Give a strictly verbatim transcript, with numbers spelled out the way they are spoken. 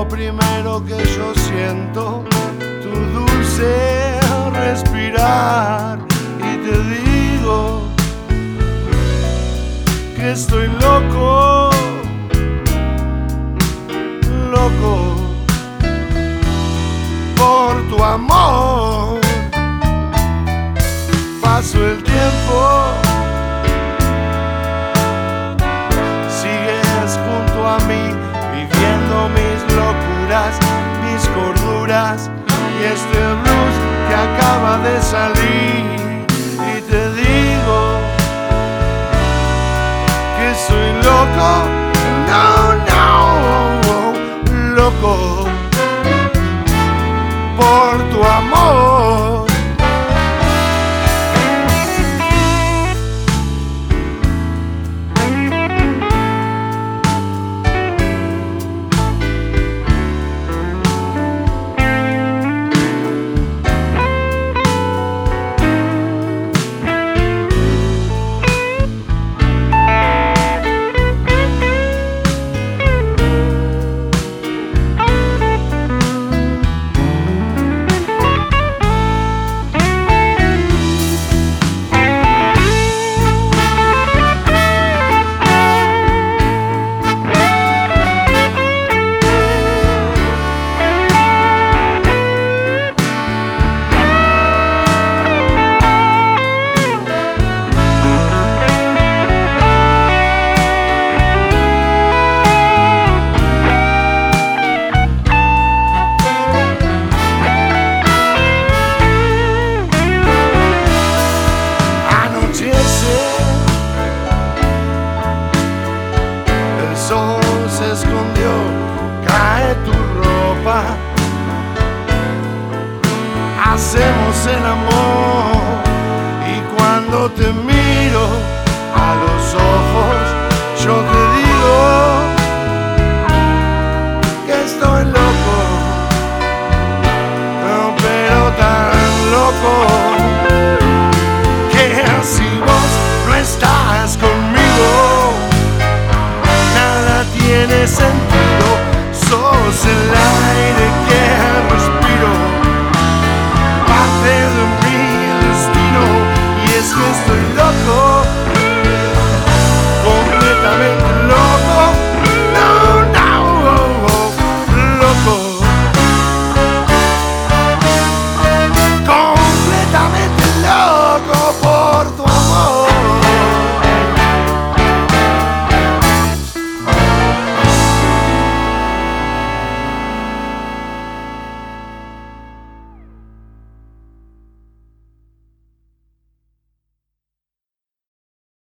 lo primero que yo siento, tu dulce respirar, y te digo que estoy loco, loco por tu amor. Paso el tiempo, sigues junto a mí, viviendo mis locuras, mis corduras y este blues que acaba de salir. Y te digo que soy loco, no, no, loco por tu amor. Se escondió, cae tu ropa, hacemos el amor, y cuando te miro a los ojos, yo te digo que estoy loco, no, pero tan loco que así vos no estás conmigo, tiene sentido, sos el aire